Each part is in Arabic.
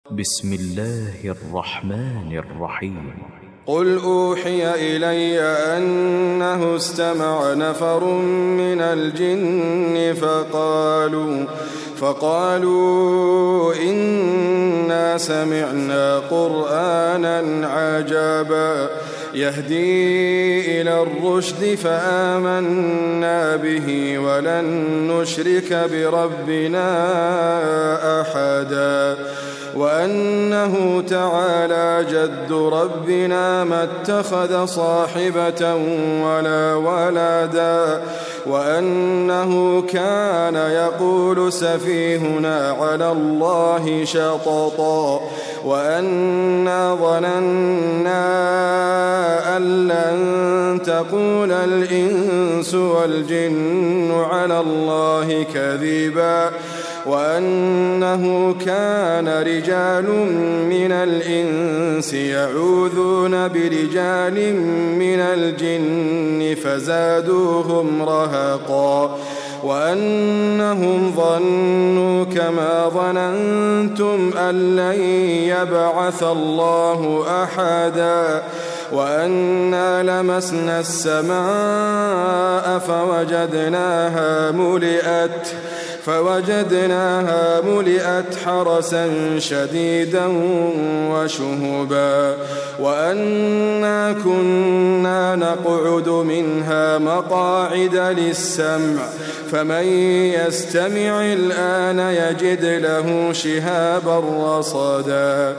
بسم الله الرحمن الرحيم. قل أوحي إلي أنه استمع نفر من الجن فقالوا إنا سمعنا قرآنا عجبا يهدي إلى الرشد فآمنا به ولن نشرك بربنا أحدا وأنه تعالى جد ربنا ما اتخذ صاحبة ولا ولدا وأنه كان يقول سفيهنا على الله شططا وأنا ظننا أن لن تقول الإنس والجن على الله كذبا وأنه كان رجال من الإنس يعوذون برجال من الجن فزادوهم رهقا وأنهم ظنوا كما ظننتم أن لن يبعث الله أحدا وأنا لمسنا السماء فوجدناها ملئت حرسا شديدا وشهبا وأنا كنا نقعد منها مقاعد للسمع فمن يستمع الآن يجد له شهابا رصدا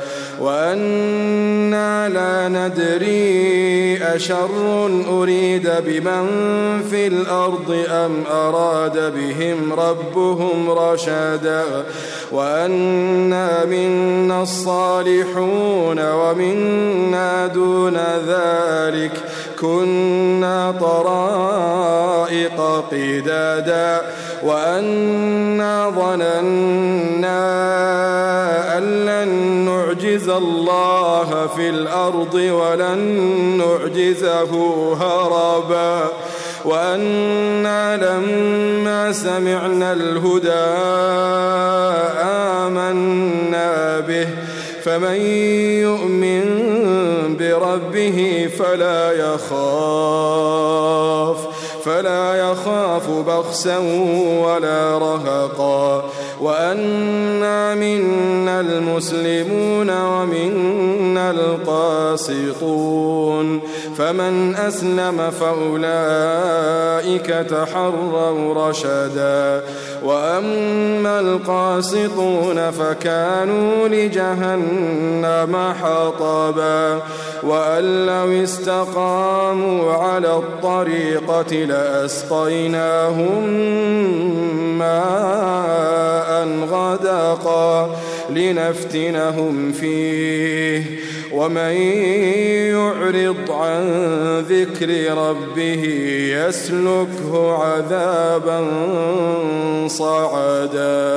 وأنا لا ندري أشر أريد بمن في الأرض أم أراد بهم ربهم رشدا وأنا منا الصالحون ومنا دون ذلك كنا طرائق قدادا وأنا ظننا أن لن نعجز الله في الأرض ولن نعجزه هربا وأنا لما سمعنا الهدى آمنا به فمن يؤمن بربه فلا يخاف بخسا ولا رهقا وأنا منا المسلمون ومنا القاسطون فمن أسلم فأولئك تحروا رشدا وأما القاسطون فكانوا لجهنم حطبا وأن لو استقاموا على الطريقة لأسقيناهم ماء غدقا لنفتنهم فيه ومن يعرض عن ذكر ربه يسلكه عذابا صعدا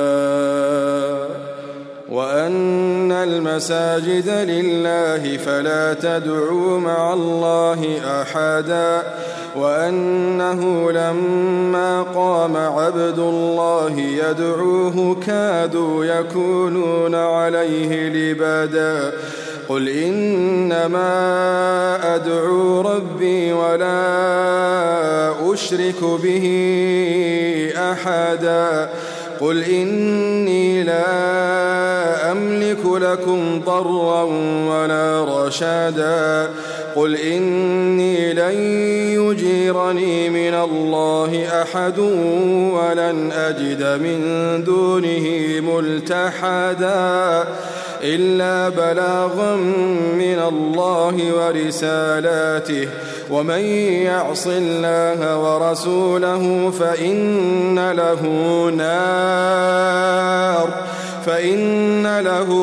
وأن المساجد لله فلا تدعوا مع الله أحدا وأنه لما قام عبد الله يدعوه كادوا يكونون عليه لبدا قل إنما أدعو ربي ولا أشرك به أحدا قل إني لا أملك لكم ضرا ولا رشدا قل إني لن يجيرني من الله أحد ولن أجد من دونه ملتحدا إلا بلاغا من الله ورسالاته ومن يعص الله ورسوله فإن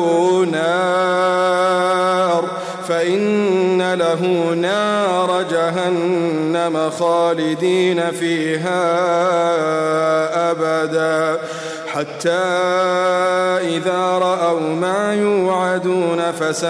له نار جهنم خالدين فيها أبدا حتى إذا رأوا ما يوعدون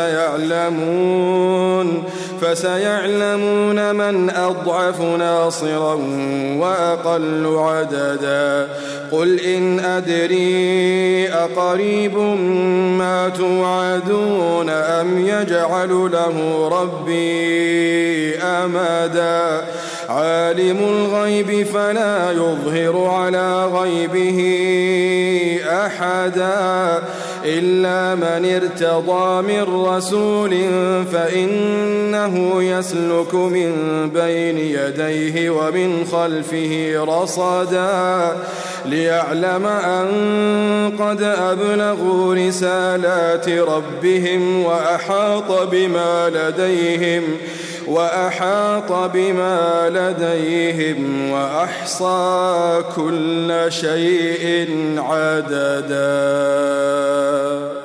فسيعلمون من أضعف ناصرا وأقل عددا قل إن أدري أقريب ما توعدون أم يجعل له ربي أمدا عالم الغيب فلا يظهر على غيبه أحدا إلا من ارتضى من رسول فإنه يسلك من بين يديه ومن خلفه رصدا ليعلم أن قد أبلغوا رسالات ربهم وأحاط بما لديهم وأحصى كل شيء عددا.